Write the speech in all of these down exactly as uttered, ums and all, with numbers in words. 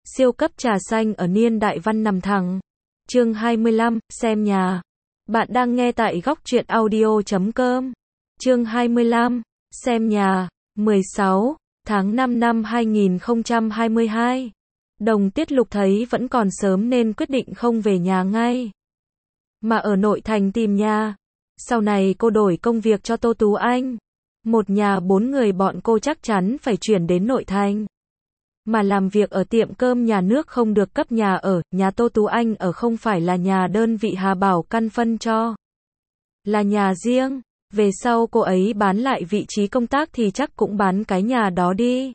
Siêu cấp trà xanh ở niên đại văn nằm thẳng. Chương hai mươi lăm, xem nhà. Bạn đang nghe tại góc truyện audio chấm com. Chương hai mươi lăm, xem nhà. mười sáu tháng năm năm hai nghìn không trăm hai mươi hai. Đồng Tiết Lục thấy vẫn còn sớm nên quyết định không về nhà ngay, mà ở nội thành tìm nhà. Sau này cô đổi công việc cho Tô Tú Anh. Một nhà bốn người bọn cô chắc chắn phải chuyển đến nội thành. Mà làm việc ở tiệm cơm nhà nước không được cấp nhà ở, nhà Tô Tú Anh ở không phải là nhà đơn vị Hà Bảo căn phân cho, là nhà riêng. Về sau cô ấy bán lại vị trí công tác thì chắc cũng bán cái nhà đó đi.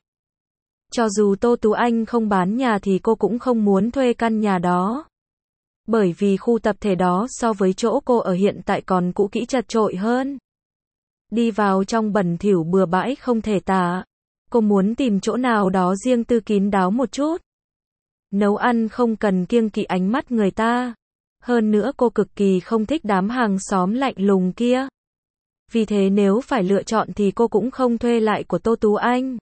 Cho dù Tô Tú Anh không bán nhà thì cô cũng không muốn thuê căn nhà đó. Bởi vì khu tập thể đó so với chỗ cô ở hiện tại còn cũ kỹ chật chội hơn. Đi vào trong bẩn thỉu bừa bãi không thể tả. Cô muốn tìm chỗ nào đó riêng tư kín đáo một chút. Nấu ăn không cần kiêng kỵ ánh mắt người ta. Hơn nữa cô cực kỳ không thích đám hàng xóm lạnh lùng kia. Vì thế nếu phải lựa chọn thì cô cũng không thuê lại của Tô Tú Anh.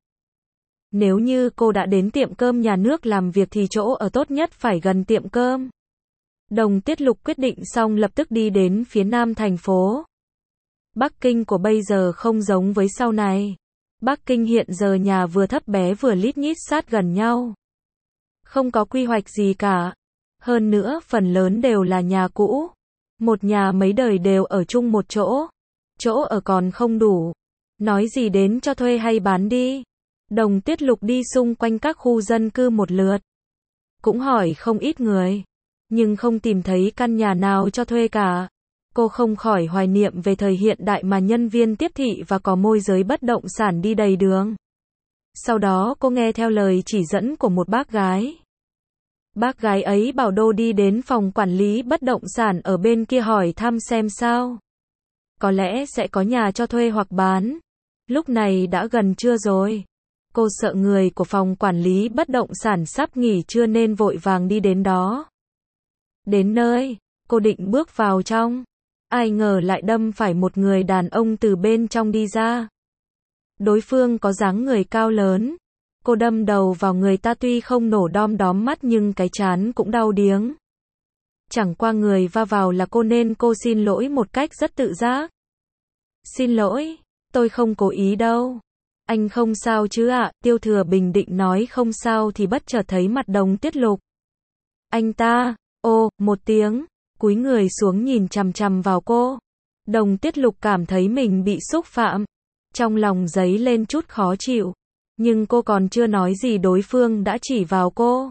Nếu như cô đã đến tiệm cơm nhà nước làm việc thì chỗ ở tốt nhất phải gần tiệm cơm. Đồng Tiết Lục quyết định xong lập tức đi đến phía nam thành phố. Bắc Kinh của bây giờ không giống với sau này. Bắc Kinh hiện giờ nhà vừa thấp bé vừa lít nhít sát gần nhau. Không có quy hoạch gì cả. Hơn nữa phần lớn đều là nhà cũ. Một nhà mấy đời đều ở chung một chỗ. Chỗ ở còn không đủ. Nói gì đến cho thuê hay bán đi. Đồng Tiết Lục đi xung quanh các khu dân cư một lượt. Cũng hỏi không ít người. Nhưng không tìm thấy căn nhà nào cho thuê cả. Cô không khỏi hoài niệm về thời hiện đại mà nhân viên tiếp thị và có môi giới bất động sản đi đầy đường. Sau đó cô nghe theo lời chỉ dẫn của một bác gái. Bác gái ấy bảo Đô đi đến phòng quản lý bất động sản ở bên kia hỏi thăm xem sao. Có lẽ sẽ có nhà cho thuê hoặc bán. Lúc này đã gần trưa rồi. Cô sợ người của phòng quản lý bất động sản sắp nghỉ trưa nên vội vàng đi đến đó. Đến nơi, cô định bước vào trong. Ai ngờ lại đâm phải một người đàn ông từ bên trong đi ra. Đối phương có dáng người cao lớn. Cô đâm đầu vào người ta tuy không nổ đom đóm mắt nhưng cái trán cũng đau điếng. Chẳng qua người va vào là cô nên cô xin lỗi một cách rất tự giác. Xin lỗi, tôi không cố ý đâu. Anh không sao chứ ạ? Tiêu Thừa bình định nói không sao thì bất chợt thấy mặt Đồng Tiết Lục. Anh ta, ô, một tiếng. Cúi người xuống nhìn chằm chằm vào cô. Đồng Tiết Lục cảm thấy mình bị xúc phạm. Trong lòng dấy lên chút khó chịu. Nhưng cô còn chưa nói gì đối phương đã chỉ vào cô.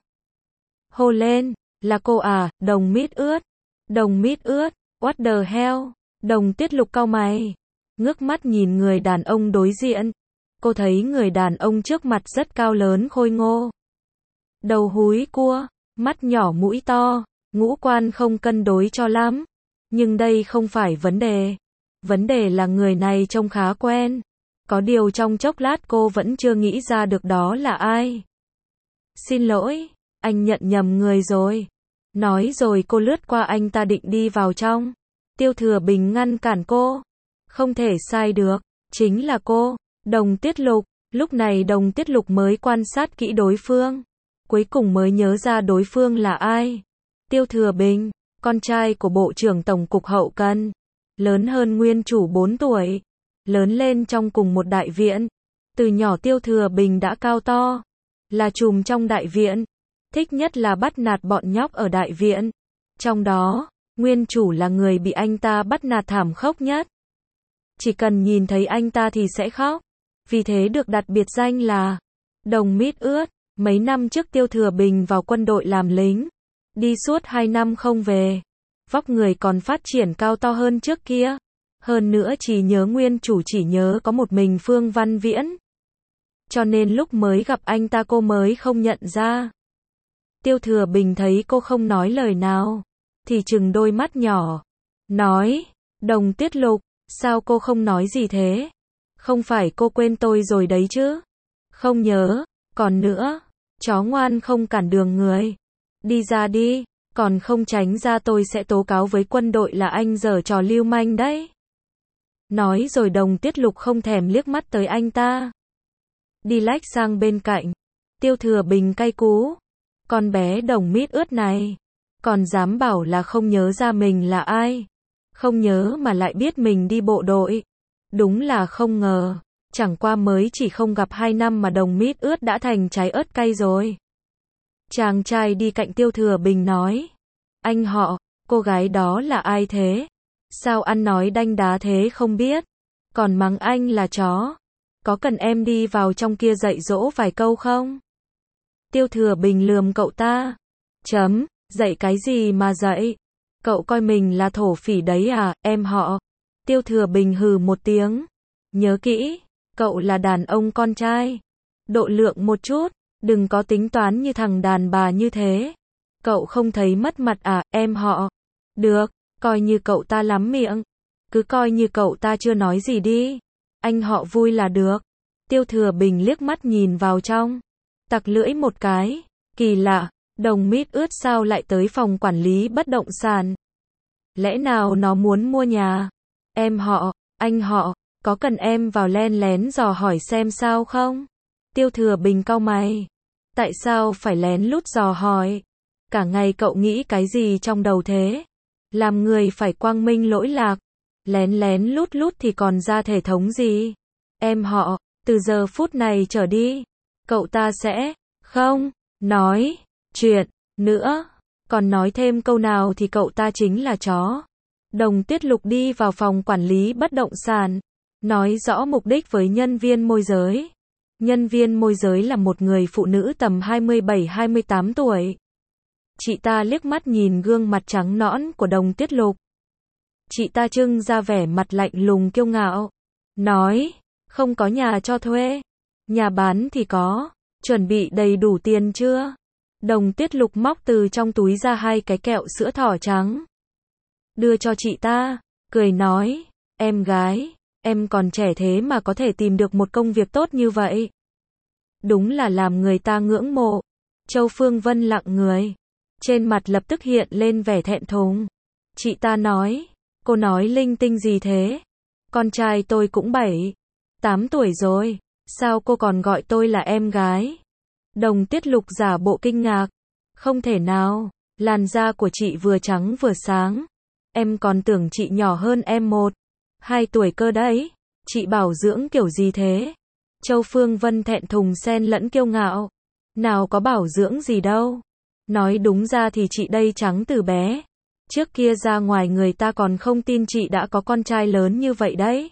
Hô lên, là cô à, Đồng Mít Ướt. Đồng Mít Ướt, what the hell? Đồng Tiết Lục cau mày. Ngước mắt nhìn người đàn ông đối diện. Cô thấy người đàn ông trước mặt rất cao lớn khôi ngô. Đầu húi cua, mắt nhỏ mũi to. Ngũ quan không cân đối cho lắm. Nhưng đây không phải vấn đề. Vấn đề là người này trông khá quen. Có điều trong chốc lát cô vẫn chưa nghĩ ra được đó là ai. Xin lỗi, anh nhận nhầm người rồi. Nói rồi cô lướt qua anh ta định đi vào trong. Tiêu Thừa Bình ngăn cản cô. Không thể sai được, chính là cô, Đồng Tiết Lục. Lúc này Đồng Tiết Lục mới quan sát kỹ đối phương. Cuối cùng mới nhớ ra đối phương là ai. Tiêu Thừa Bình, con trai của Bộ trưởng Tổng cục Hậu Cần, lớn hơn nguyên chủ bốn tuổi, lớn lên trong cùng một đại viện. Từ nhỏ Tiêu Thừa Bình đã cao to, là trùm trong đại viện, thích nhất là bắt nạt bọn nhóc ở đại viện. Trong đó, nguyên chủ là người bị anh ta bắt nạt thảm khốc nhất. Chỉ cần nhìn thấy anh ta thì sẽ khóc, vì thế được đặt biệt danh là Đồng Mít Ướt. Mấy năm trước Tiêu Thừa Bình vào quân đội làm lính. Đi suốt hai năm không về. Vóc người còn phát triển cao to hơn trước kia. Hơn nữa chỉ nhớ nguyên chủ chỉ nhớ có một mình Phương Văn Viễn. Cho nên lúc mới gặp anh ta cô mới không nhận ra. Tiêu Thừa Bình thấy cô không nói lời nào. Thì trừng đôi mắt nhỏ. Nói, Đồng Tiết Lục, sao cô không nói gì thế? Không phải cô quên tôi rồi đấy chứ? Không nhớ, còn nữa, chó ngoan không cản đường người. Đi ra đi, còn không tránh ra tôi sẽ tố cáo với quân đội là anh giở trò lưu manh đấy. Nói rồi Đồng Tiết Lục không thèm liếc mắt tới anh ta. Đi lách sang bên cạnh. Tiêu Thừa Bình cay cú. Con bé đồng mít ướt này, còn dám bảo là không nhớ ra mình là ai. Không nhớ mà lại biết mình đi bộ đội. Đúng là không ngờ, chẳng qua mới chỉ không gặp hai năm mà đồng mít ướt đã thành trái ớt cay rồi. Chàng trai đi cạnh Tiêu Thừa Bình nói, anh họ, cô gái đó là ai thế? Sao ăn nói đanh đá thế không biết? Còn mắng anh là chó. Có cần em đi vào trong kia dạy dỗ vài câu không? Tiêu Thừa Bình lườm cậu ta. Chấm, dạy cái gì mà dạy? Cậu coi mình là thổ phỉ đấy à, em họ? Tiêu Thừa Bình hừ một tiếng. Nhớ kỹ, cậu là đàn ông con trai. Độ lượng một chút, đừng có tính toán như thằng đàn bà như thế. Cậu không thấy mất mặt à, em họ? Được, coi như cậu ta lắm miệng. Cứ coi như cậu ta chưa nói gì đi. Anh họ vui là được. Tiêu Thừa Bình liếc mắt nhìn vào trong. Tặc lưỡi một cái. Kỳ lạ, đồng mít ướt sao lại tới phòng quản lý bất động sản? Lẽ nào nó muốn mua nhà? Em họ, anh họ, có cần em vào len lén dò hỏi xem sao không? Tiêu Thừa Bình cau mày. Tại sao phải lén lút dò hỏi? Cả ngày cậu nghĩ cái gì trong đầu thế? Làm người phải quang minh lỗi lạc. Lén lén lút lút thì còn ra thể thống gì? Em họ, từ giờ phút này trở đi, cậu ta sẽ không nói chuyện nữa. Còn nói thêm câu nào thì cậu ta chính là chó. Đồng Tuyết Lục đi vào phòng quản lý bất động sản, nói rõ mục đích với nhân viên môi giới. Nhân viên môi giới là một người phụ nữ tầm hai mươi bảy hai mươi tám tuổi. Chị ta liếc mắt nhìn gương mặt trắng nõn của Đồng Tuyết Lục. Chị ta trưng ra vẻ mặt lạnh lùng kiêu ngạo. Nói, không có nhà cho thuê. Nhà bán thì có. Chuẩn bị đầy đủ tiền chưa? Đồng Tuyết Lục móc từ trong túi ra hai cái kẹo sữa thỏ trắng. Đưa cho chị ta, cười nói, em gái, em còn trẻ thế mà có thể tìm được một công việc tốt như vậy. Đúng là làm người ta ngưỡng mộ. Châu Phương Vân lặng người. Trên mặt lập tức hiện lên vẻ thẹn thùng. Chị ta nói, cô nói linh tinh gì thế? Con trai tôi cũng bảy, tám tuổi rồi, sao cô còn gọi tôi là em gái? Đồng Tuyết Lục giả bộ kinh ngạc. Không thể nào, làn da của chị vừa trắng vừa sáng. Em còn tưởng chị nhỏ hơn em một, hai tuổi cơ đấy. Chị bảo dưỡng kiểu gì thế? Châu Phương Vân thẹn thùng xen lẫn kiêu ngạo. Nào có bảo dưỡng gì đâu. Nói đúng ra thì chị đây trắng từ bé. Trước kia ra ngoài người ta còn không tin chị đã có con trai lớn như vậy đấy.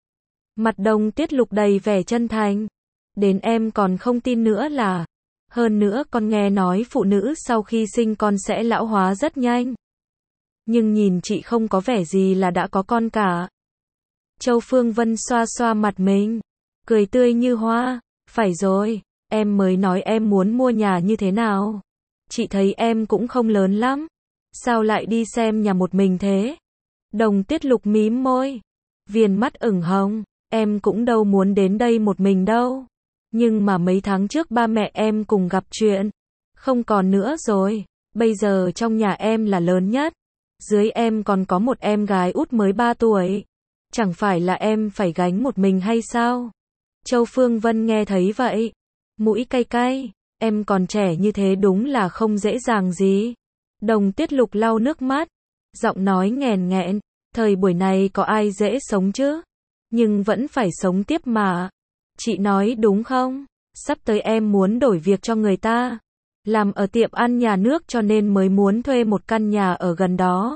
Mặt Đồng Tuyết Lục đầy vẻ chân thành. Đến em còn không tin nữa là. Hơn nữa con nghe nói phụ nữ sau khi sinh con sẽ lão hóa rất nhanh. Nhưng nhìn chị không có vẻ gì là đã có con cả. Châu Phương Vân xoa xoa mặt mình, cười tươi như hoa. Phải rồi, em mới nói em muốn mua nhà như thế nào. Chị thấy em cũng không lớn lắm. Sao lại đi xem nhà một mình thế? Đồng Tuyết Lục mím môi, viền mắt ửng hồng. Em cũng đâu muốn đến đây một mình đâu. Nhưng mà mấy tháng trước ba mẹ em cùng gặp chuyện. Không còn nữa rồi. Bây giờ trong nhà em là lớn nhất. Dưới em còn có một em gái út mới ba tuổi. Chẳng phải là em phải gánh một mình hay sao? Châu Phương Vân nghe thấy vậy. Mũi cay cay. Em còn trẻ như thế đúng là không dễ dàng gì. Đồng Tuyết Lục lau nước mắt. Giọng nói nghèn nghẹn. Thời buổi này có ai dễ sống chứ? Nhưng vẫn phải sống tiếp mà. Chị nói đúng không? Sắp tới em muốn đổi việc cho người ta. Làm ở tiệm ăn nhà nước cho nên mới muốn thuê một căn nhà ở gần đó.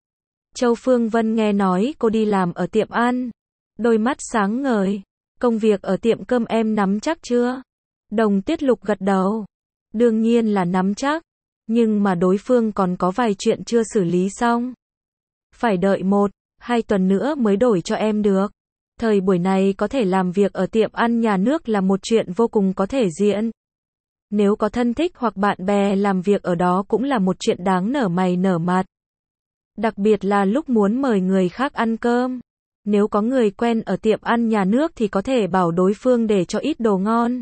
Châu Phương Vân nghe nói cô đi làm ở tiệm ăn. Đôi mắt sáng ngời. Công việc ở tiệm cơm em nắm chắc chưa? Đồng Tuyết Lục gật đầu. Đương nhiên là nắm chắc. Nhưng mà đối phương còn có vài chuyện chưa xử lý xong. Phải đợi một, hai tuần nữa mới đổi cho em được. Thời buổi này có thể làm việc ở tiệm ăn nhà nước là một chuyện vô cùng có thể diễn. Nếu có thân thích hoặc bạn bè làm việc ở đó cũng là một chuyện đáng nở mày nở mặt. Đặc biệt là lúc muốn mời người khác ăn cơm. Nếu có người quen ở tiệm ăn nhà nước thì có thể bảo đối phương để cho ít đồ ngon.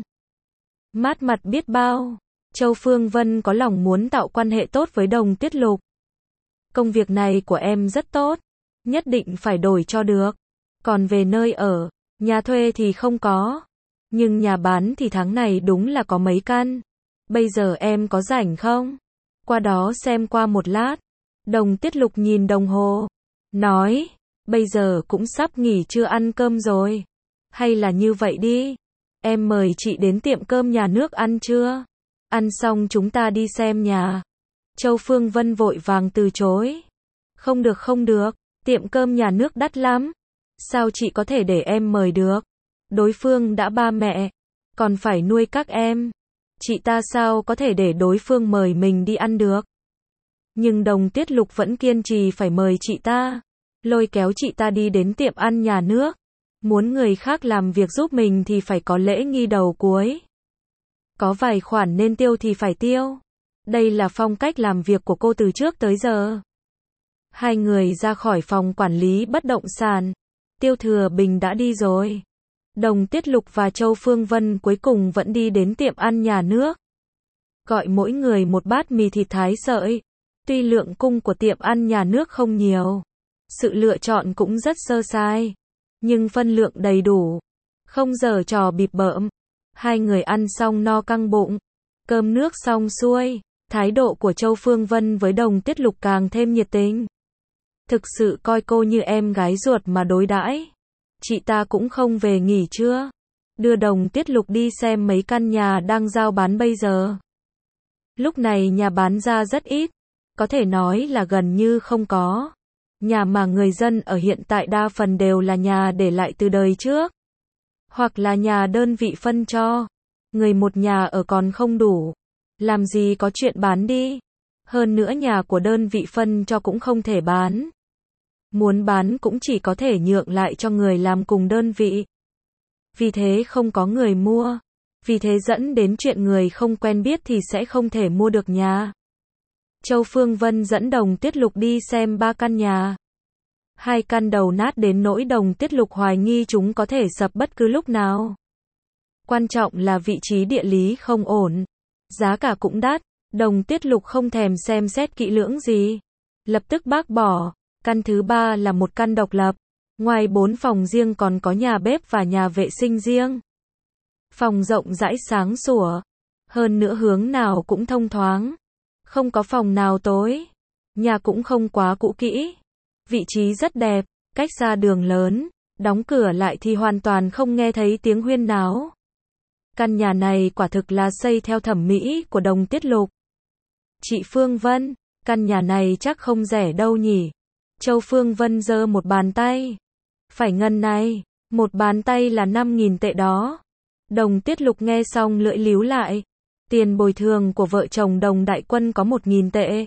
Mát mặt biết bao. Châu Phương Vân có lòng muốn tạo quan hệ tốt với Đồng Tuyết Lục. Công việc này của em rất tốt. Nhất định phải đổi cho được. Còn về nơi ở, nhà thuê thì không có. Nhưng nhà bán thì tháng này đúng là có mấy căn. Bây giờ em có rảnh không? Qua đó xem qua một lát. Đồng Tiết Lục nhìn đồng hồ, nói, bây giờ cũng sắp nghỉ trưa ăn cơm rồi. Hay là như vậy đi, em mời chị đến tiệm cơm nhà nước ăn trưa. Ăn xong chúng ta đi xem nhà. Châu Phương Vân vội vàng từ chối. Không được không được, tiệm cơm nhà nước đắt lắm. Sao chị có thể để em mời được? Đối phương đã ba mẹ, còn phải nuôi các em. Chị ta sao có thể để đối phương mời mình đi ăn được? Nhưng Đồng Tiết Lục vẫn kiên trì phải mời chị ta. Lôi kéo chị ta đi đến tiệm ăn nhà nước. Muốn người khác làm việc giúp mình thì phải có lễ nghi đầu cuối. Có vài khoản nên tiêu thì phải tiêu. Đây là phong cách làm việc của cô từ trước tới giờ. Hai người ra khỏi phòng quản lý bất động sản. Tiêu Thừa Bình đã đi rồi. Đồng Tiết Lục và Châu Phương Vân cuối cùng vẫn đi đến tiệm ăn nhà nước. Gọi mỗi người một bát mì thịt thái sợi. Tuy lượng cung của tiệm ăn nhà nước không nhiều, sự lựa chọn cũng rất sơ sài, nhưng phân lượng đầy đủ, không giở trò bịp bợm. Hai người ăn xong no căng bụng, cơm nước xong xuôi, thái độ của Châu Phương Vân với Đồng Tiết Lục càng thêm nhiệt tình. Thực sự coi cô như em gái ruột mà đối đãi. Chị ta cũng không về nghỉ trưa, đưa Đồng Tiết Lục đi xem mấy căn nhà đang giao bán bây giờ. Lúc này nhà bán ra rất ít, có thể nói là gần như không có. Nhà mà người dân ở hiện tại đa phần đều là nhà để lại từ đời trước, hoặc là nhà đơn vị phân cho. Người một nhà ở còn không đủ, làm gì có chuyện bán đi. Hơn nữa nhà của đơn vị phân cho cũng không thể bán. Muốn bán cũng chỉ có thể nhượng lại cho người làm cùng đơn vị. Vì thế không có người mua. Vì thế dẫn đến chuyện người không quen biết thì sẽ không thể mua được nhà. Châu Phương Vân dẫn Đồng Tiết Lục đi xem ba căn nhà. Hai căn đầu nát đến nỗi Đồng Tiết Lục hoài nghi chúng có thể sập bất cứ lúc nào. Quan trọng là vị trí địa lý không ổn. Giá cả cũng đắt. Đồng Tiết Lục không thèm xem xét kỹ lưỡng gì, lập tức bác bỏ. Căn thứ ba là một căn độc lập. Ngoài bốn phòng riêng còn có nhà bếp và nhà vệ sinh riêng. Phòng rộng rãi sáng sủa. Hơn nữa hướng nào cũng thông thoáng. Không có phòng nào tối. Nhà cũng không quá cũ kỹ. Vị trí rất đẹp, cách xa đường lớn. Đóng cửa lại thì hoàn toàn không nghe thấy tiếng huyên náo. Căn nhà này quả thực là xây theo thẩm mỹ của Đồng Tiết Lục. Chị Phương Vân, căn nhà này chắc không rẻ đâu nhỉ? Châu Phương Vân giơ một bàn tay. Phải ngân này, một bàn tay là năm nghìn tệ đó. Đồng Tiết Lục nghe xong lưỡi líu lại. Tiền bồi thường của vợ chồng Đồng Đại Quân có một nghìn tệ.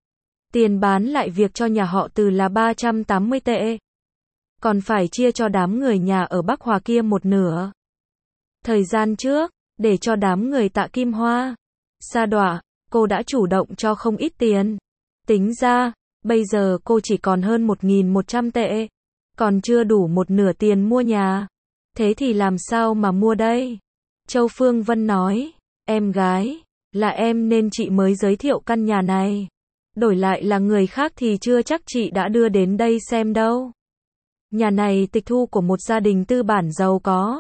Tiền bán lại việc cho nhà họ Từ là ba trăm tám mươi tệ. Còn phải chia cho đám người nhà ở Bắc Hòa kia một nửa. Thời gian trước, để cho đám người Tạ Kim Hoa, Sa Đọa, cô đã chủ động cho không ít tiền. Tính ra, bây giờ cô chỉ còn hơn một nghìn một trăm tệ. Còn chưa đủ một nửa tiền mua nhà. Thế thì làm sao mà mua đây? Châu Phương Vân nói, em gái, là em nên chị mới giới thiệu căn nhà này. Đổi lại là người khác thì chưa chắc chị đã đưa đến đây xem đâu. Nhà này tịch thu của một gia đình tư bản giàu có.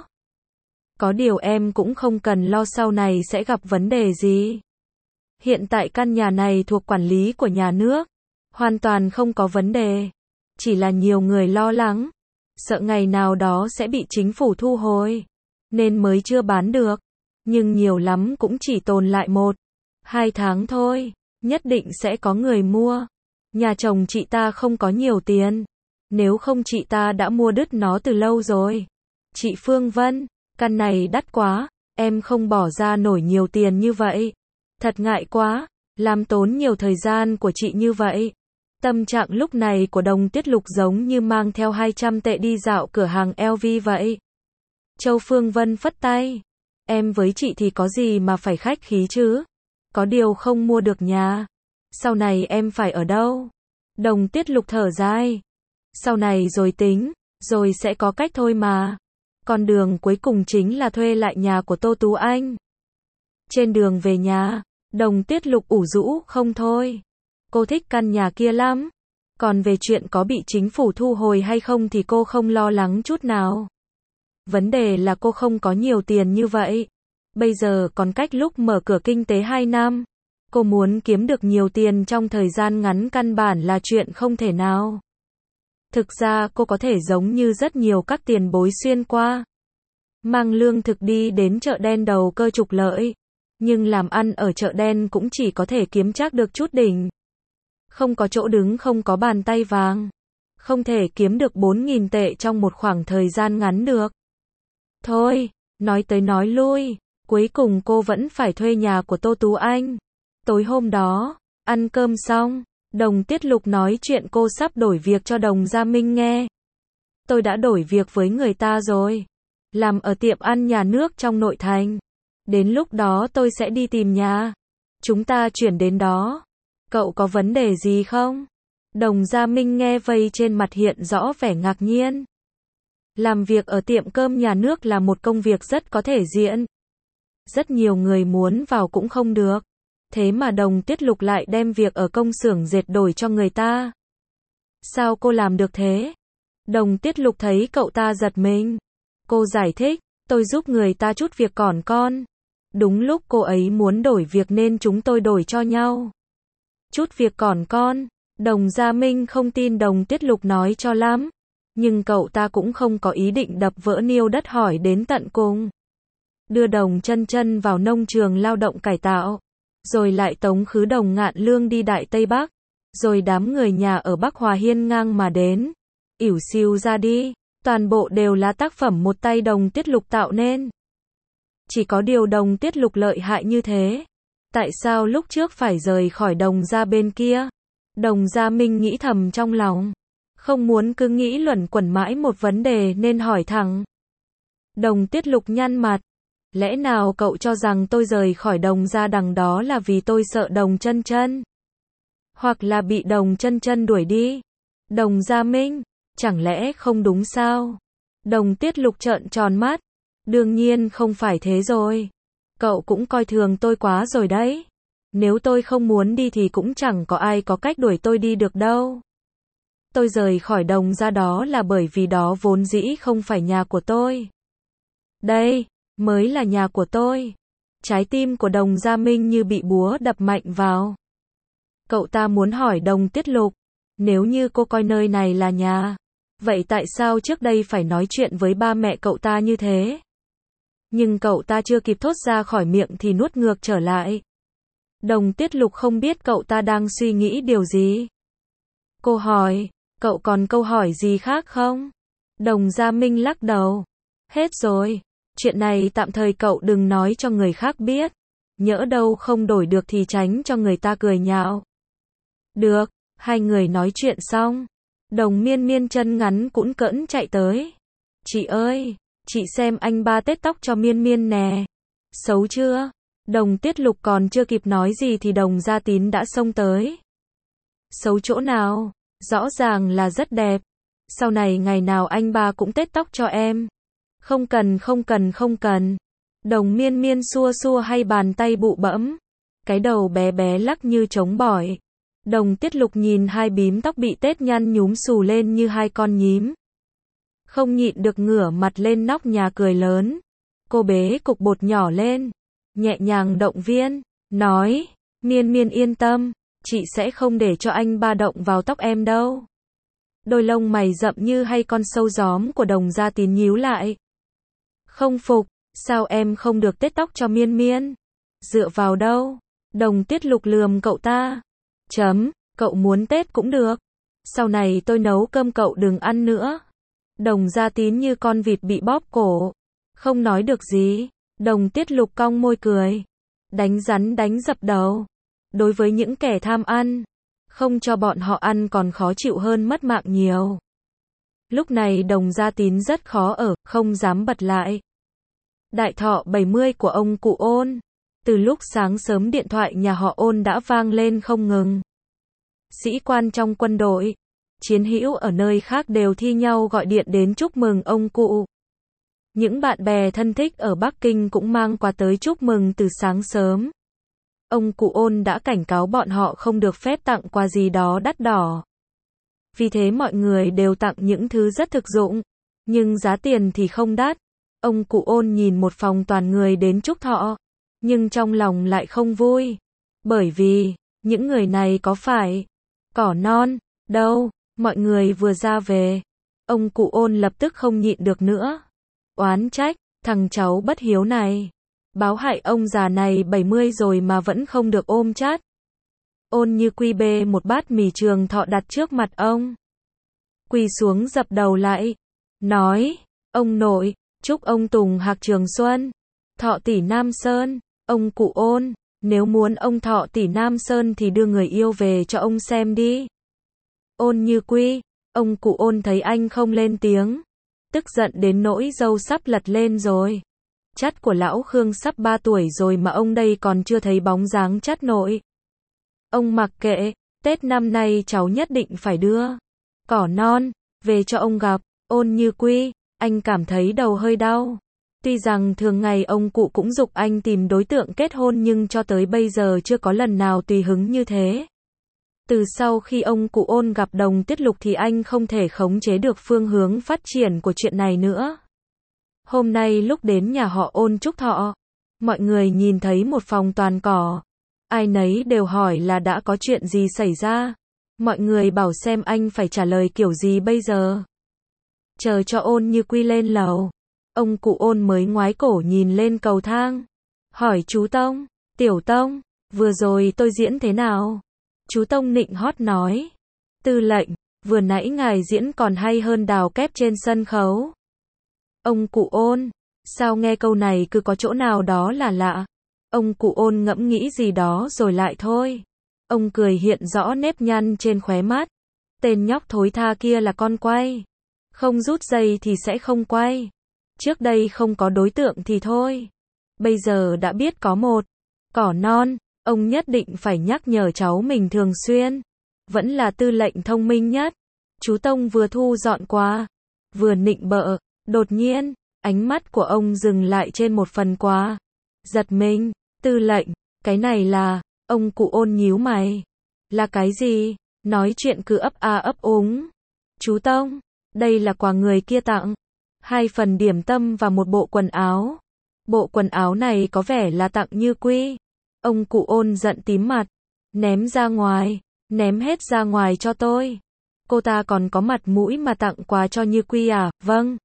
Có điều em cũng không cần lo sau này sẽ gặp vấn đề gì. Hiện tại căn nhà này thuộc quản lý của nhà nước. Hoàn toàn không có vấn đề. Chỉ là nhiều người lo lắng. Sợ ngày nào đó sẽ bị chính phủ thu hồi. Nên mới chưa bán được. Nhưng nhiều lắm cũng chỉ tồn lại một, hai tháng thôi. Nhất định sẽ có người mua. Nhà chồng chị ta không có nhiều tiền. Nếu không chị ta đã mua đứt nó từ lâu rồi. Chị Phương Vân, căn này đắt quá. Em không bỏ ra nổi nhiều tiền như vậy. Thật ngại quá. Làm tốn nhiều thời gian của chị như vậy. Tâm trạng lúc này của Đồng Tiết Lục giống như mang theo hai trăm tệ đi dạo cửa hàng lờ vê vậy. Châu Phương Vân phất tay. Em với chị thì có gì mà phải khách khí chứ? Có điều không mua được nhà. Sau này em phải ở đâu? Đồng Tiết Lục thở dài. Sau này rồi tính, rồi sẽ có cách thôi mà. Con đường cuối cùng chính là thuê lại nhà của Tô Tú Anh. Trên đường về nhà, Đồng Tiết Lục ủ rũ không thôi. Cô thích căn nhà kia lắm. Còn về chuyện có bị chính phủ thu hồi hay không thì cô không lo lắng chút nào. Vấn đề là cô không có nhiều tiền như vậy. Bây giờ còn cách lúc mở cửa kinh tế hai năm. Cô muốn kiếm được nhiều tiền trong thời gian ngắn căn bản là chuyện không thể nào. Thực ra cô có thể giống như rất nhiều các tiền bối xuyên qua. Mang lương thực đi đến chợ đen đầu cơ trục lợi. Nhưng làm ăn ở chợ đen cũng chỉ có thể kiếm chắc được chút đỉnh. Không có chỗ đứng, không có bàn tay vàng. Không thể kiếm được bốn nghìn tệ trong một khoảng thời gian ngắn được. Thôi, nói tới nói lui, cuối cùng cô vẫn phải thuê nhà của Tô Tú Anh. Tối hôm đó, ăn cơm xong, Đồng Tiết Lục nói chuyện cô sắp đổi việc cho Đồng Gia Minh nghe. Tôi đã đổi việc với người ta rồi. Làm ở tiệm ăn nhà nước trong nội thành. Đến lúc đó tôi sẽ đi tìm nhà. Chúng ta chuyển đến đó. Cậu có vấn đề gì không? Đồng Gia Minh nghe vây trên mặt hiện rõ vẻ ngạc nhiên. Làm việc ở tiệm cơm nhà nước là một công việc rất có thể diễn. Rất nhiều người muốn vào cũng không được. Thế mà Đồng Tiết Lục lại đem việc ở công xưởng dệt đổi cho người ta. Sao cô làm được thế? Đồng Tiết Lục thấy cậu ta giật mình. Cô giải thích, tôi giúp người ta chút việc còn con. Đúng lúc cô ấy muốn đổi việc nên chúng tôi đổi cho nhau. Chút việc còn con. Đồng Gia Minh không tin Đồng Tiết Lục nói cho lắm. Nhưng cậu ta cũng không có ý định đập vỡ niêu đất hỏi đến tận cùng. Đưa Đồng Chân Chân vào nông trường lao động cải tạo. Rồi lại tống khứ Đồng Ngạn Lương đi Đại Tây Bắc. Rồi đám người nhà ở Bắc Hòa hiên ngang mà đến. Ỉu xiu ra đi. Toàn bộ đều là tác phẩm một tay Đồng Tiết Lục tạo nên. Chỉ có điều Đồng Tiết Lục lợi hại như thế. Tại sao lúc trước phải rời khỏi Đồng gia bên kia? Đồng Gia Minh nghĩ thầm trong lòng. Không muốn cứ nghĩ luẩn quẩn mãi một vấn đề nên hỏi thẳng. Đồng Tiết Lục nhăn mặt. Lẽ nào cậu cho rằng tôi rời khỏi Đồng gia đằng đó là vì tôi sợ Đồng Chân Chân? Hoặc là bị Đồng Chân Chân đuổi đi? Đồng Gia Minh, chẳng lẽ không đúng sao? Đồng Tiết Lục trợn tròn mắt. Đương nhiên không phải thế rồi. Cậu cũng coi thường tôi quá rồi đấy. Nếu tôi không muốn đi thì cũng chẳng có ai có cách đuổi tôi đi được đâu. Tôi rời khỏi Đồng gia đó là bởi vì đó vốn dĩ không phải nhà của tôi. Đây, mới là nhà của tôi. Trái tim của Đồng Gia Minh như bị búa đập mạnh vào. Cậu ta muốn hỏi Đồng Tiết Lục. Nếu như cô coi nơi này là nhà. Vậy tại sao trước đây phải nói chuyện với ba mẹ cậu ta như thế? Nhưng cậu ta chưa kịp thốt ra khỏi miệng thì nuốt ngược trở lại. Đồng Tiết Lục không biết cậu ta đang suy nghĩ điều gì. Cô hỏi, cậu còn câu hỏi gì khác không? Đồng Gia Minh lắc đầu. Hết rồi. Chuyện này tạm thời cậu đừng nói cho người khác biết. Nhỡ đâu không đổi được thì tránh cho người ta cười nhạo. Được, hai người nói chuyện xong. Đồng Miên Miên chân ngắn cũn cỡn chạy tới. Chị ơi, chị xem anh ba tết tóc cho Miên Miên nè. Xấu chưa? Đồng Tiết Lục còn chưa kịp nói gì thì Đồng Gia Tín đã xông tới. Xấu chỗ nào? Rõ ràng là rất đẹp. Sau này ngày nào anh ba cũng tết tóc cho em. Không cần không cần không cần. Đồng Miên Miên xua xua hay bàn tay bụ bẫm. Cái đầu bé bé lắc như trống bỏi. Đồng Tiết Lục nhìn hai bím tóc bị tết nhăn nhúm xù lên như hai con nhím. Không nhịn được ngửa mặt lên nóc nhà cười lớn. Cô bế cục bột nhỏ lên. Nhẹ nhàng động viên. Nói, Miên Miên yên tâm. Chị sẽ không để cho anh ba động vào tóc em đâu. Đôi lông mày rậm như hay con sâu gióm của Đồng Gia Tín nhíu lại. Không phục, sao em không được tết tóc cho Miên Miên? Dựa vào đâu? Đồng Tiết Lục lườm cậu ta. Chấm, cậu muốn tết cũng được. Sau này tôi nấu cơm cậu đừng ăn nữa. Đồng Gia Tín như con vịt bị bóp cổ. Không nói được gì. Đồng Tiết Lục cong môi cười. Đánh rắn đánh dập đầu. Đối với những kẻ tham ăn, không cho bọn họ ăn còn khó chịu hơn mất mạng nhiều. Lúc này Đồng Gia Tín rất khó ở, không dám bật lại. Đại thọ bảy mươi của ông cụ Ôn. Từ lúc sáng sớm điện thoại nhà họ Ôn đã vang lên không ngừng. Sĩ quan trong quân đội, chiến hữu ở nơi khác đều thi nhau gọi điện đến chúc mừng ông cụ. Những bạn bè thân thích ở Bắc Kinh cũng mang quà tới chúc mừng từ sáng sớm. Ông cụ Ôn đã cảnh cáo bọn họ không được phép tặng quà gì đó đắt đỏ. Vì thế mọi người đều tặng những thứ rất thực dụng, nhưng giá tiền thì không đắt. Ông cụ Ôn nhìn một phòng toàn người đến chúc thọ, nhưng trong lòng lại không vui. Bởi vì, những người này có phải cỏ non đâu, mọi người vừa ra về. Ông cụ Ôn lập tức không nhịn được nữa. Oán trách, thằng cháu bất hiếu này. Báo hại ông già này bảy mươi rồi mà vẫn không được ôm chát. Ôn Như Quy bê một bát mì trường thọ đặt trước mặt ông. Quỳ xuống dập đầu lại. Nói, ông nội, chúc ông Tùng Hạc Trường Xuân, thọ tỷ Nam Sơn. Ông cụ Ôn, nếu muốn ông thọ tỷ Nam Sơn thì đưa người yêu về cho ông xem đi. Ôn Như Quy, ông cụ Ôn thấy anh không lên tiếng, tức giận đến nỗi râu sắp lật lên rồi. Chắt của lão Khương sắp ba tuổi rồi mà ông đây còn chưa thấy bóng dáng chắt nội. Ông mặc kệ, Tết năm nay cháu nhất định phải đưa cỏ non về cho ông gặp. Ôn Như Quy, anh cảm thấy đầu hơi đau. Tuy rằng thường ngày ông cụ cũng giục anh tìm đối tượng kết hôn nhưng cho tới bây giờ chưa có lần nào tùy hứng như thế. Từ sau khi ông cụ Ôn gặp Đồng Tiết Lục thì anh không thể khống chế được phương hướng phát triển của chuyện này nữa. Hôm nay lúc đến nhà họ Ôn chúc thọ, mọi người nhìn thấy một phòng toàn cỏ. Ai nấy đều hỏi là đã có chuyện gì xảy ra. Mọi người bảo xem anh phải trả lời kiểu gì bây giờ. Chờ cho Ôn Như Quy lên lầu, ông cụ Ôn mới ngoái cổ nhìn lên cầu thang. Hỏi chú Tông, Tiểu Tông, vừa rồi tôi diễn thế nào? Chú Tông nịnh hót nói. Tư lệnh, vừa nãy ngài diễn còn hay hơn đào kép trên sân khấu. Ông cụ Ôn, sao nghe câu này cứ có chỗ nào đó là lạ. Ông cụ Ôn ngẫm nghĩ gì đó rồi lại thôi. Ông cười hiện rõ nếp nhăn trên khóe mắt. Tên nhóc thối tha kia là con quay. Không rút dây thì sẽ không quay. Trước đây không có đối tượng thì thôi. Bây giờ đã biết có một cỏ non, ông nhất định phải nhắc nhở cháu mình thường xuyên. Vẫn là tư lệnh thông minh nhất. Chú Tông vừa thu dọn quà, vừa nịnh bợ. Đột nhiên, ánh mắt của ông dừng lại trên một phần quà. Giật mình, tư lệnh, cái này là, ông cụ Ôn nhíu mày. Là cái gì? Nói chuyện cứ ấp a ấp úng. Chú Tông, đây là quà người kia tặng. Hai phần điểm tâm và một bộ quần áo. Bộ quần áo này có vẻ là tặng Như Quy. Ông cụ Ôn giận tím mặt. Ném ra ngoài, ném hết ra ngoài cho tôi. Cô ta còn có mặt mũi mà tặng quà cho Như Quy à? Vâng.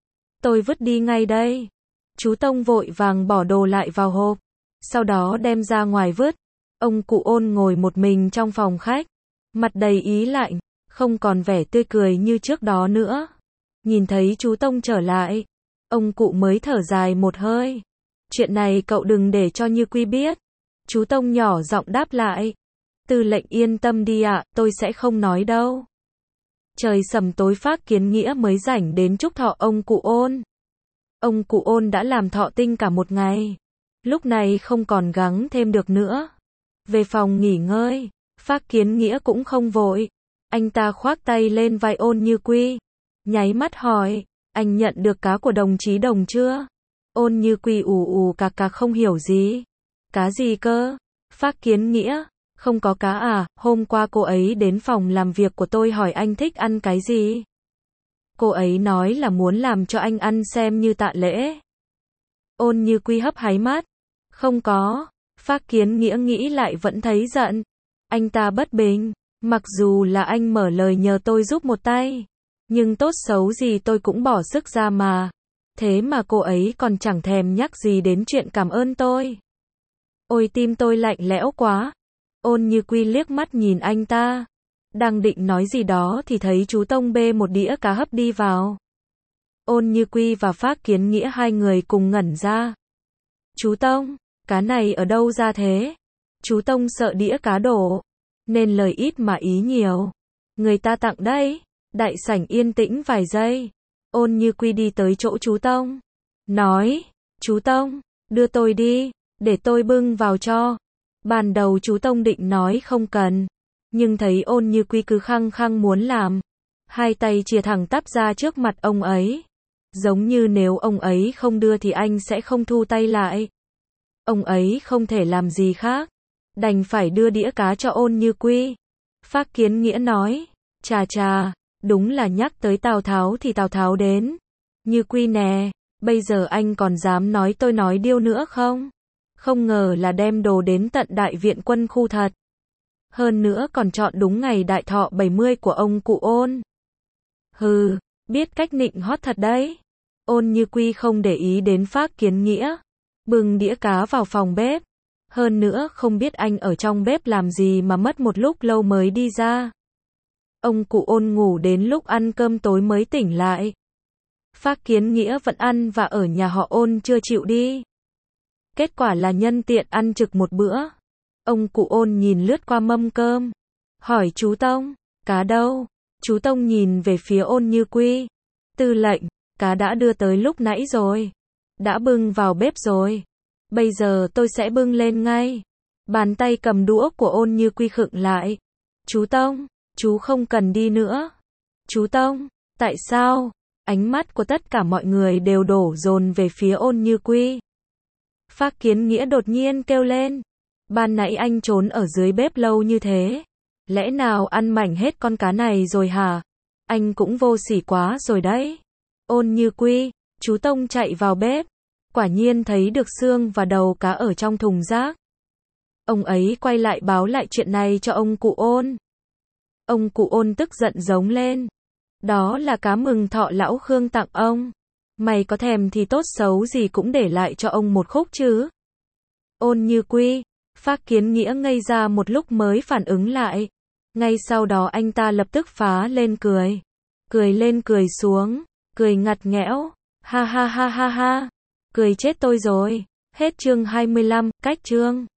Tôi vứt đi ngay đây. Chú Tông vội vàng bỏ đồ lại vào hộp. Sau đó đem ra ngoài vứt. Ông cụ Ôn ngồi một mình trong phòng khách. Mặt đầy ý lạnh, không còn vẻ tươi cười như trước đó nữa. Nhìn thấy chú Tông trở lại, ông cụ mới thở dài một hơi. Chuyện này cậu đừng để cho Như Quy biết. Chú Tông nhỏ giọng đáp lại. Tư lệnh yên tâm đi ạ, tôi sẽ không nói đâu. Trời sầm tối Phác Kiến Nghĩa mới rảnh đến chúc thọ ông cụ Ôn. Ông cụ Ôn đã làm thọ tinh cả một ngày. Lúc này không còn gắng thêm được nữa. Về phòng nghỉ ngơi, Phác Kiến Nghĩa cũng không vội. Anh ta khoác tay lên vai Ôn Như Quy. Nháy mắt hỏi, anh nhận được cá của đồng chí Đồng chưa? Ôn Như Quy ù ù cạc cạc không hiểu gì. Cá gì cơ? Phác Kiến Nghĩa, không có cá à? Hôm qua cô ấy đến phòng làm việc của tôi hỏi anh thích ăn cái gì. Cô ấy nói là muốn làm cho anh ăn xem như tạ lễ. Ôn Như Quy hấp háy mắt. Không có. Phác Kiến Nghĩa nghĩ lại vẫn thấy giận. Anh ta bất bình. Mặc dù là anh mở lời nhờ tôi giúp một tay, nhưng tốt xấu gì tôi cũng bỏ sức ra mà. Thế mà cô ấy còn chẳng thèm nhắc gì đến chuyện cảm ơn tôi. Ôi tim tôi lạnh lẽo quá. Ôn Như Quy liếc mắt nhìn anh ta. Đang định nói gì đó thì thấy chú Tông bê một đĩa cá hấp đi vào. Ôn Như Quy và Phác Kiến Nghĩa hai người cùng ngẩn ra. Chú Tông, cá này ở đâu ra thế? Chú Tông sợ đĩa cá đổ, nên lời ít mà ý nhiều. Người ta tặng đấy. Đại sảnh yên tĩnh vài giây. Ôn Như Quy đi tới chỗ chú Tông. Nói, chú Tông, đưa tôi đi, để tôi bưng vào cho. Ban đầu chú Tông định nói không cần, nhưng thấy Ôn Như Quy cứ khăng khăng muốn làm. Hai tay chìa thẳng tắp ra trước mặt ông ấy. Giống như nếu ông ấy không đưa thì anh sẽ không thu tay lại. Ông ấy không thể làm gì khác. Đành phải đưa đĩa cá cho Ôn Như Quy. Phác Kiến Nghĩa nói, chà chà, đúng là nhắc tới Tào Tháo thì Tào Tháo đến. Như Quy nè, Bây giờ anh còn dám nói tôi nói điêu nữa không? Không ngờ là đem đồ đến tận đại viện quân khu thật. Hơn nữa còn chọn đúng ngày đại thọ bảy mươi của ông cụ Ôn. Hừ, biết cách nịnh hót thật đấy. Ôn Như Quy không để ý đến Phác Kiến Nghĩa, bưng đĩa cá vào phòng bếp. Hơn nữa không biết anh ở trong bếp làm gì mà mất một lúc lâu mới đi ra. Ông cụ Ôn ngủ đến lúc ăn cơm tối mới tỉnh lại. Phác Kiến Nghĩa vẫn ăn và ở nhà họ Ôn chưa chịu đi. Kết quả là nhân tiện ăn trực một bữa. Ông cụ Ôn nhìn lướt qua mâm cơm, hỏi chú Tông, cá đâu? Chú Tông nhìn về phía Ôn Như Quy. Tư lệnh, cá đã đưa tới lúc nãy rồi. Đã bưng vào bếp rồi. Bây giờ tôi sẽ bưng lên ngay. Bàn tay cầm đũa của Ôn Như Quy khựng lại. Chú Tông, chú không cần đi nữa. Chú Tông, tại sao? Ánh mắt của tất cả mọi người đều đổ dồn về phía Ôn Như Quy. Phác Kiến Nghĩa đột nhiên kêu lên. Ban nãy anh trốn ở dưới bếp lâu như thế. Lẽ nào ăn mảnh hết con cá này rồi hả? Anh cũng vô sỉ quá rồi đấy. Ôn Như Quy, chú Tông chạy vào bếp. Quả nhiên thấy được xương và đầu cá ở trong thùng rác. Ông ấy quay lại báo lại chuyện này cho ông cụ Ôn. Ông cụ Ôn tức giận giống lên. Đó là cá mừng thọ lão Khương tặng ông. Mày có thèm thì tốt xấu gì cũng để lại cho ông một khúc chứ. Ôn Như Quy, Phác Kiến Nghĩa ngây ra một lúc mới phản ứng lại. Ngay sau đó anh ta lập tức phá lên cười. Cười lên cười xuống, cười ngặt nghẽo. Ha ha ha ha ha. Cười chết tôi rồi. Hết chương hai mươi lăm, cách chương.